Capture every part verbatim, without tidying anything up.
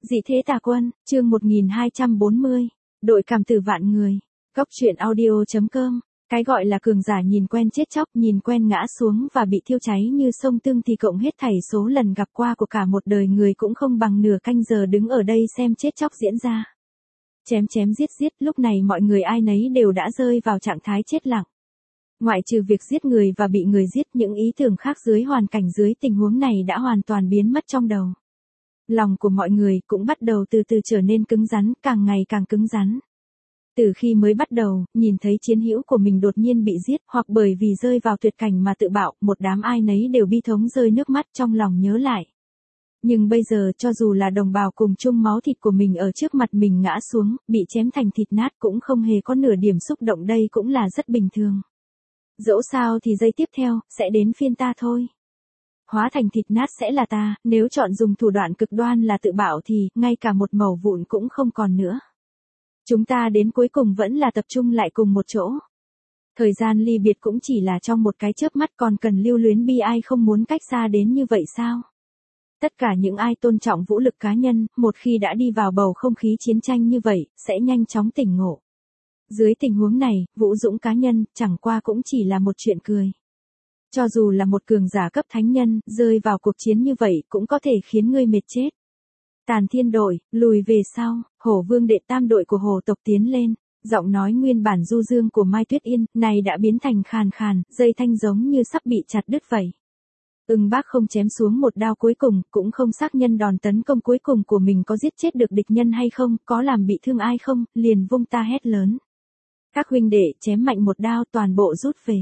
Dị thế tà quân, chương một nghìn hai trăm bốn mươi, đội cảm tử vạn người, góc truyện audio.com, cái gọi là cường giả nhìn quen chết chóc, nhìn quen ngã xuống và bị thiêu cháy như sông tương thì cộng hết thảy số lần gặp qua của cả một đời người cũng không bằng nửa canh giờ đứng ở đây xem chết chóc diễn ra. Chém chém giết giết, lúc này mọi người ai nấy đều đã rơi vào trạng thái chết lặng. Ngoại trừ việc giết người và bị người giết, những ý tưởng khác dưới hoàn cảnh dưới tình huống này đã hoàn toàn biến mất trong đầu. Lòng của mọi người cũng bắt đầu từ từ trở nên cứng rắn, càng ngày càng cứng rắn. Từ khi mới bắt đầu, nhìn thấy chiến hữu của mình đột nhiên bị giết, hoặc bởi vì rơi vào tuyệt cảnh mà tự bạo, một đám ai nấy đều bi thống rơi nước mắt trong lòng nhớ lại. Nhưng bây giờ cho dù là đồng bào cùng chung máu thịt của mình ở trước mặt mình ngã xuống, bị chém thành thịt nát cũng không hề có nửa điểm xúc động, đây cũng là rất bình thường. Dẫu sao thì giây tiếp theo, sẽ đến phiên ta thôi. Hóa thành thịt nát sẽ là ta, nếu chọn dùng thủ đoạn cực đoan là tự bạo thì, ngay cả một mẩu vụn cũng không còn nữa. Chúng ta đến cuối cùng vẫn là tập trung lại cùng một chỗ. Thời gian ly biệt cũng chỉ là trong một cái chớp mắt, còn cần lưu luyến bi ai không muốn cách xa đến như vậy sao? Tất cả những ai tôn trọng vũ lực cá nhân, một khi đã đi vào bầu không khí chiến tranh như vậy, sẽ nhanh chóng tỉnh ngộ. Dưới tình huống này, vũ dũng cá nhân, chẳng qua cũng chỉ là một chuyện cười. Cho dù là một cường giả cấp thánh nhân, rơi vào cuộc chiến như vậy cũng có thể khiến ngươi mệt chết. Tàn Thiên đội, lùi về sau, Hổ Vương đệ tam đội của Hồ tộc tiến lên, giọng nói nguyên bản du dương của Mai Tuyết Yên, này đã biến thành khàn khàn, dây thanh giống như sắp bị chặt đứt vậy. Ưng Bác không chém xuống một đao cuối cùng, cũng không xác nhân đòn tấn công cuối cùng của mình có giết chết được địch nhân hay không, có làm bị thương ai không, liền vung ta hét lớn. Các huynh đệ chém mạnh một đao, toàn bộ rút về.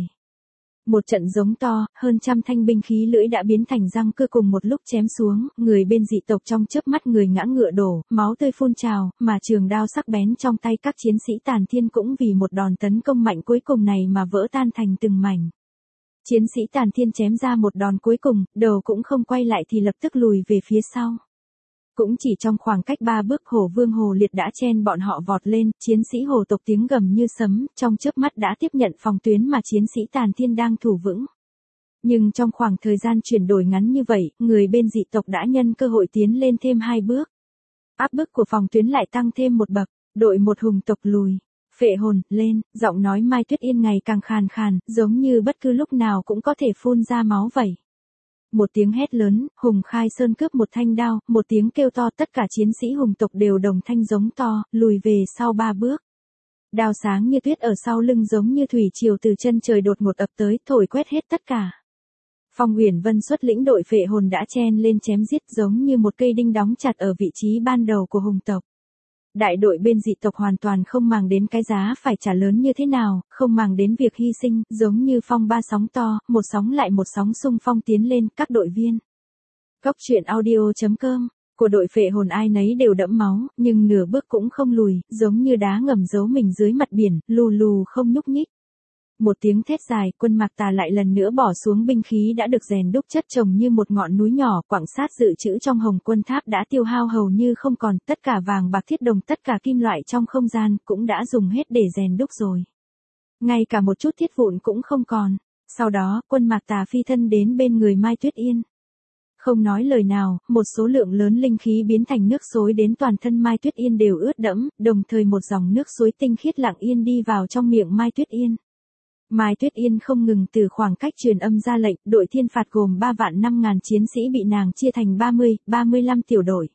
Một trận giống to, hơn trăm thanh binh khí lưỡi đã biến thành răng cưa cùng một lúc chém xuống, người bên dị tộc trong chớp mắt người ngã ngựa đổ, máu tươi phun trào, mà trường đao sắc bén trong tay các chiến sĩ Tàn Thiên cũng vì một đòn tấn công mạnh cuối cùng này mà vỡ tan thành từng mảnh. Chiến sĩ Tàn Thiên chém ra một đòn cuối cùng, đầu cũng không quay lại thì lập tức lùi về phía sau. Cũng chỉ trong khoảng cách ba bước, Hổ Vương Hồ Liệt đã chen bọn họ vọt lên, chiến sĩ Hồ tộc tiếng gầm như sấm, trong chớp mắt đã tiếp nhận phòng tuyến mà chiến sĩ Tàn Thiên đang thủ vững. Nhưng trong khoảng thời gian chuyển đổi ngắn như vậy, người bên dị tộc đã nhân cơ hội tiến lên thêm hai bước. Áp bức của phòng tuyến lại tăng thêm một bậc, đội một hùng tộc lùi. Phệ hồn, lên, giọng nói Mai Tuyết Yên ngày càng khàn khàn, giống như bất cứ lúc nào cũng có thể phun ra máu vậy. Một tiếng hét lớn, Hùng Khai Sơn cướp một thanh đao, một tiếng kêu to, tất cả chiến sĩ hùng tộc đều đồng thanh giống to, lùi về sau ba bước. Đao sáng như tuyết ở sau lưng giống như thủy triều từ chân trời đột ngột ập tới, thổi quét hết tất cả. Phong Uyển Vân xuất lĩnh đội phệ hồn đã chen lên chém giết giống như một cây đinh đóng chặt ở vị trí ban đầu của hùng tộc. Đại đội bên dị tộc hoàn toàn không màng đến cái giá phải trả lớn như thế nào, không màng đến việc hy sinh, giống như phong ba sóng to, một sóng lại một sóng xung phong tiến lên, các đội viên. Góc truyện audio.com, của đội phệ hồn ai nấy đều đẫm máu, nhưng nửa bước cũng không lùi, giống như đá ngầm giấu mình dưới mặt biển, lù lù không nhúc nhích. Một tiếng thét dài, Quân Mạc Tà lại lần nữa bỏ xuống binh khí đã được rèn đúc chất chồng như một ngọn núi nhỏ, quặng sát dự trữ trong Hồng Quân Tháp đã tiêu hao hầu như không còn, tất cả vàng bạc thiết đồng, tất cả kim loại trong không gian cũng đã dùng hết để rèn đúc rồi. Ngay cả một chút thiết vụn cũng không còn. Sau đó, Quân Mạc Tà phi thân đến bên người Mai Tuyết Yên. Không nói lời nào, một số lượng lớn linh khí biến thành nước xối đến toàn thân Mai Tuyết Yên đều ướt đẫm, đồng thời một dòng nước suối tinh khiết lặng yên đi vào trong miệng Mai Tuyết Yên. Mai Tuyết Yên không ngừng từ khoảng cách truyền âm ra lệnh, đội thiên phạt gồm ba vạn năm ngàn chiến sĩ bị nàng chia thành ba mươi, ba mươi lăm tiểu đội.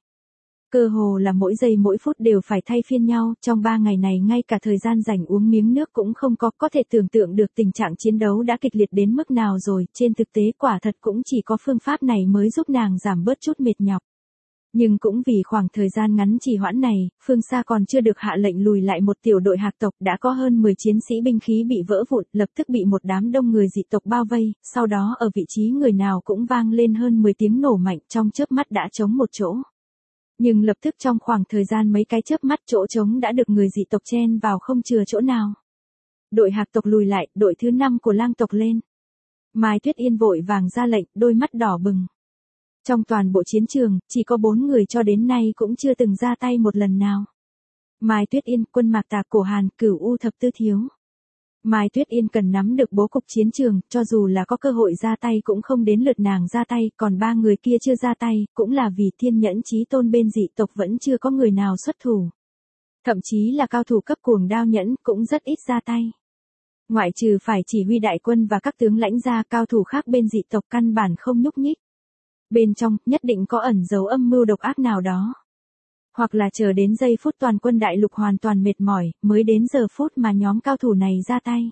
Cơ hồ là mỗi giây mỗi phút đều phải thay phiên nhau, trong ba ngày này ngay cả thời gian rảnh uống miếng nước cũng không có, có thể tưởng tượng được tình trạng chiến đấu đã kịch liệt đến mức nào rồi, trên thực tế quả thật cũng chỉ có phương pháp này mới giúp nàng giảm bớt chút mệt nhọc. Nhưng cũng vì khoảng thời gian ngắn trì hoãn này, phương xa còn chưa được hạ lệnh lùi lại một tiểu đội hạc tộc, đã có hơn mười chiến sĩ binh khí bị vỡ vụn, lập tức bị một đám đông người dị tộc bao vây, sau đó ở vị trí người nào cũng vang lên hơn mười tiếng nổ mạnh, trong chớp mắt đã trống một chỗ. Nhưng lập tức trong khoảng thời gian mấy cái chớp mắt, chỗ trống đã được người dị tộc chen vào không chừa chỗ nào. Đội hạc tộc lùi lại, đội thứ năm của lang tộc lên. Mai Tuyết Yên vội vàng ra lệnh, đôi mắt đỏ bừng. Trong toàn bộ chiến trường, chỉ có bốn người cho đến nay cũng chưa từng ra tay một lần nào. Mai Tuyết Yên, Quân Mạc Tà, Cổ Hàn, Cửu U Thập Tư Thiếu. Mai Tuyết Yên cần nắm được bố cục chiến trường, cho dù là có cơ hội ra tay cũng không đến lượt nàng ra tay, còn ba người kia chưa ra tay, cũng là vì thiên nhẫn chí tôn bên dị tộc vẫn chưa có người nào xuất thủ. Thậm chí là cao thủ cấp cuồng đao nhẫn cũng rất ít ra tay. Ngoại trừ phải chỉ huy đại quân và các tướng lãnh ra, cao thủ khác bên dị tộc căn bản không nhúc nhích. Bên trong, nhất định có ẩn dấu âm mưu độc ác nào đó. Hoặc là chờ đến giây phút toàn quân đại lục hoàn toàn mệt mỏi, mới đến giờ phút mà nhóm cao thủ này ra tay.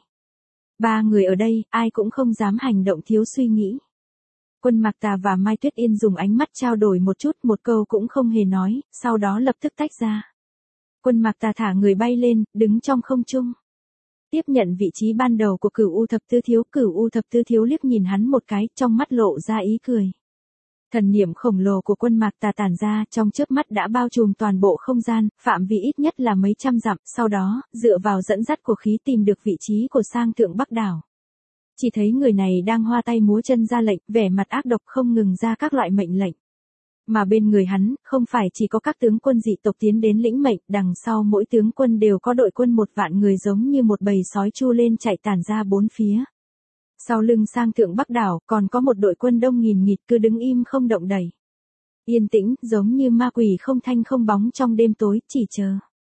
Ba người ở đây, ai cũng không dám hành động thiếu suy nghĩ. Quân Mạc Tà và Mai Tuyết Yên dùng ánh mắt trao đổi một chút, một câu cũng không hề nói, sau đó lập tức tách ra. Quân Mạc Tà thả người bay lên, đứng trong không trung. Tiếp nhận vị trí ban đầu của Cửu U Thập Tứ Thiếu, Cửu U Thập Tứ Thiếu liếc nhìn hắn một cái, trong mắt lộ ra ý cười. Thần niệm khổng lồ của Quân Mạc Tà tản ra, trong chớp mắt đã bao trùm toàn bộ không gian, phạm vi ít nhất là mấy trăm dặm, sau đó, dựa vào dẫn dắt của khí tìm được vị trí của Sang Thượng Bắc đảo. Chỉ thấy người này đang hoa tay múa chân ra lệnh, vẻ mặt ác độc không ngừng ra các loại mệnh lệnh. Mà bên người hắn, không phải chỉ có các tướng quân dị tộc tiến đến lĩnh mệnh, đằng sau mỗi tướng quân đều có đội quân một vạn người giống như một bầy sói chu lên chạy tản ra bốn phía. Sau lưng Sang Thượng Bắc đảo, còn có một đội quân đông nghìn nghịt cứ đứng im không động đậy. Yên tĩnh, giống như ma quỷ không thanh không bóng trong đêm tối, chỉ chờ.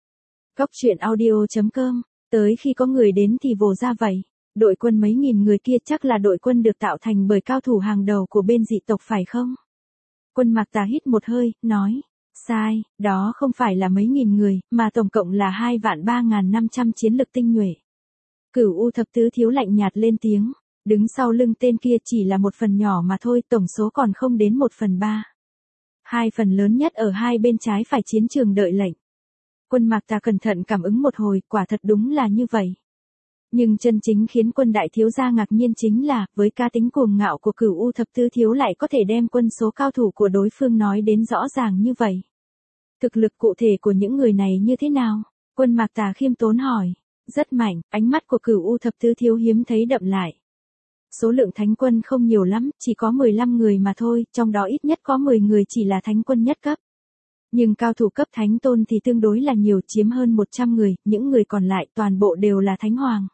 Góc truyện audio chấm com, tới khi có người đến thì vồ ra vậy. Đội quân mấy nghìn người kia chắc là đội quân được tạo thành bởi cao thủ hàng đầu của bên dị tộc phải không? Quân Mạc Tà hít một hơi, nói, sai, đó không phải là mấy nghìn người, mà tổng cộng là hai vạn ba ngàn năm trăm chiến lực tinh nhuệ. Cửu U Thập Tứ Thiếu lạnh nhạt lên tiếng, đứng sau lưng tên kia chỉ là một phần nhỏ mà thôi, tổng số còn không đến một phần ba. Hai phần lớn nhất ở hai bên trái phải chiến trường đợi lệnh. Quân Mạc Tà cẩn thận cảm ứng một hồi, quả thật đúng là như vậy. Nhưng chân chính khiến quân đại thiếu gia ngạc nhiên chính là, với cá tính cuồng ngạo của Cửu U Thập Tứ Thiếu lại có thể đem quân số cao thủ của đối phương nói đến rõ ràng như vậy. Thực lực cụ thể của những người này như thế nào? Quân Mạc Tà khiêm tốn hỏi. Rất mạnh, ánh mắt của Cửu U Thập Tứ Thiếu hiếm thấy đậm lại. Số lượng thánh quân không nhiều lắm, chỉ có mười lăm người mà thôi, trong đó ít nhất có mười người chỉ là thánh quân nhất cấp. Nhưng cao thủ cấp thánh tôn thì tương đối là nhiều, chiếm hơn một trăm người, những người còn lại toàn bộ đều là thánh hoàng.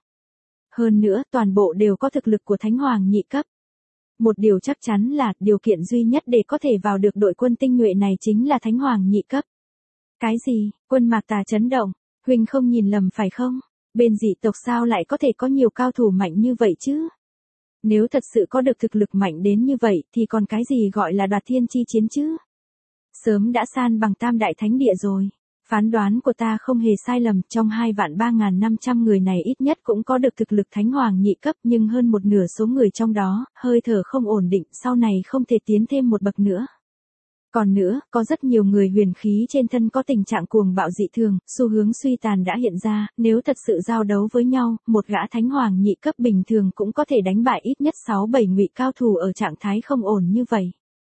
Hơn nữa, toàn bộ đều có thực lực của thánh hoàng nhị cấp. Một điều chắc chắn là, điều kiện duy nhất để có thể vào được đội quân tinh nhuệ này chính là thánh hoàng nhị cấp. Cái gì? Quân Mạc Tà chấn động, huynh không nhìn lầm phải không? Bên dị tộc sao lại có thể có nhiều cao thủ mạnh như vậy chứ? Nếu thật sự có được thực lực mạnh đến như vậy thì còn cái gì gọi là đoạt thiên chi chiến chứ? Sớm đã san bằng tam đại thánh địa rồi. Phán đoán của ta không hề sai lầm, trong hai vạn ba ngàn năm trăm người này ít nhất cũng có được thực lực thánh hoàng nhị cấp, nhưng hơn một nửa số người trong đó, hơi thở không ổn định, sau này không thể tiến thêm một bậc nữa. Còn nữa, có rất nhiều người huyền khí trên thân có tình trạng cuồng bạo dị thường, xu hướng suy tàn đã hiện ra, nếu thật sự giao đấu với nhau, một gã thánh hoàng nhị cấp bình thường cũng có thể đánh bại ít nhất sáu bảy ngụy cao thủ ở trạng thái không ổn như vậy.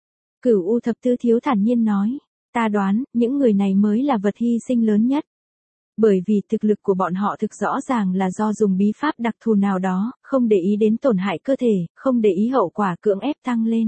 Cửu U Thập Tứ Thiếu thản nhiên nói, ta đoán, những người này mới là vật hy sinh lớn nhất. Bởi vì thực lực của bọn họ thực rõ ràng là do dùng bí pháp đặc thù nào đó, không để ý đến tổn hại cơ thể, không để ý hậu quả cưỡng ép tăng lên.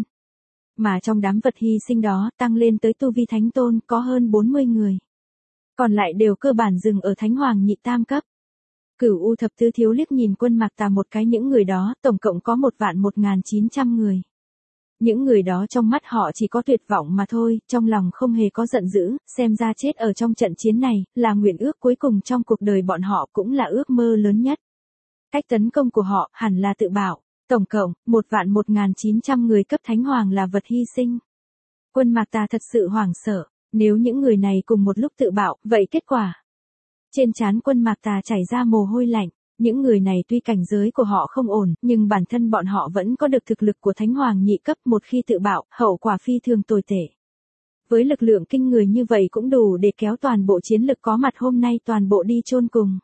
Mà trong đám vật hy sinh đó, tăng lên tới tu vi thánh tôn, có hơn bốn mươi người. Còn lại đều cơ bản dừng ở thánh hoàng nhị tam cấp. Cửu U Thập Tứ Thiếu liếc nhìn Quân Mạc Tà một cái, những người đó, tổng cộng có một vạn một ngàn chín trăm người. Những người đó trong mắt họ chỉ có tuyệt vọng mà thôi, trong lòng không hề có giận dữ, xem ra chết ở trong trận chiến này, là nguyện ước cuối cùng trong cuộc đời bọn họ, cũng là ước mơ lớn nhất. Cách tấn công của họ, hẳn là tự bảo. Tổng cộng, một vạn một ngàn chín trăm người cấp thánh hoàng là vật hy sinh. Quân Mạc Tà thật sự hoảng sợ, nếu những người này cùng một lúc tự bạo, vậy kết quả? Trên trán Quân Mạc Tà chảy ra mồ hôi lạnh, những người này tuy cảnh giới của họ không ổn, nhưng bản thân bọn họ vẫn có được thực lực của thánh hoàng nhị cấp, một khi tự bạo, hậu quả phi thường tồi tệ. Với lực lượng kinh người như vậy cũng đủ để kéo toàn bộ chiến lực có mặt hôm nay toàn bộ đi chôn cùng.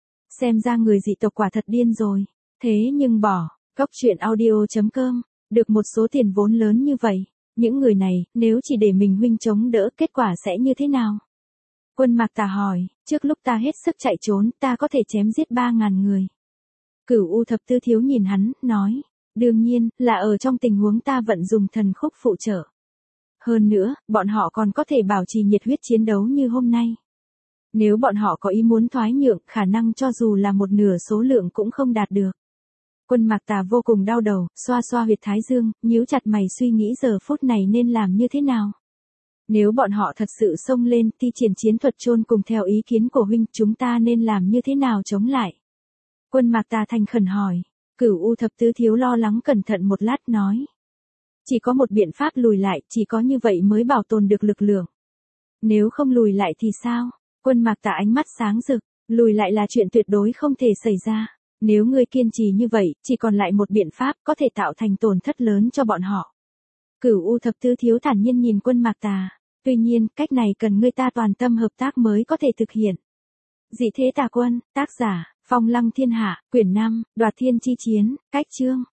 Xem ra người dị tộc quả thật điên rồi, thế nhưng bỏ. Góc truyện audio chấm com, được một số tiền vốn lớn như vậy, những người này, nếu chỉ để mình huynh chống đỡ, kết quả sẽ như thế nào? Quân Mạc Tà hỏi, trước lúc ta hết sức chạy trốn, ta có thể chém giết ba ngàn người. Cửu U Thập Tứ Thiếu nhìn hắn, nói, đương nhiên, là ở trong tình huống ta vận dùng thần khúc phụ trợ. Hơn nữa, bọn họ còn có thể bảo trì nhiệt huyết chiến đấu như hôm nay. Nếu bọn họ có ý muốn thoái nhượng, khả năng cho dù là một nửa số lượng cũng không đạt được. Quân Mạc Tà vô cùng đau đầu, xoa xoa huyệt thái dương, nhíu chặt mày suy nghĩ giờ phút này nên làm như thế nào. Nếu bọn họ thật sự xông lên, thi triển chiến thuật chôn cùng theo ý kiến của huynh, chúng ta nên làm như thế nào chống lại? Quân Mạc Tà thành khẩn hỏi. Cửu U thập tứ thiếu lo lắng cẩn thận một lát nói. Chỉ có một biện pháp lùi lại, chỉ có như vậy mới bảo tồn được lực lượng. Nếu không lùi lại thì sao? Quân Mạc Tà ánh mắt sáng rực, lùi lại là chuyện tuyệt đối không thể xảy ra. Nếu ngươi kiên trì như vậy, chỉ còn lại một biện pháp có thể tạo thành tổn thất lớn cho bọn họ. Cửu U thập tứ thiếu thản nhiên nhìn Quân Mạc Tà. Tuy nhiên, cách này cần ngươi ta toàn tâm hợp tác mới có thể thực hiện. Dị thế tà quân, tác giả, Phong Lăng Thiên Hạ, quyển năm, Đoạt Thiên Chi Chiến, cách chương.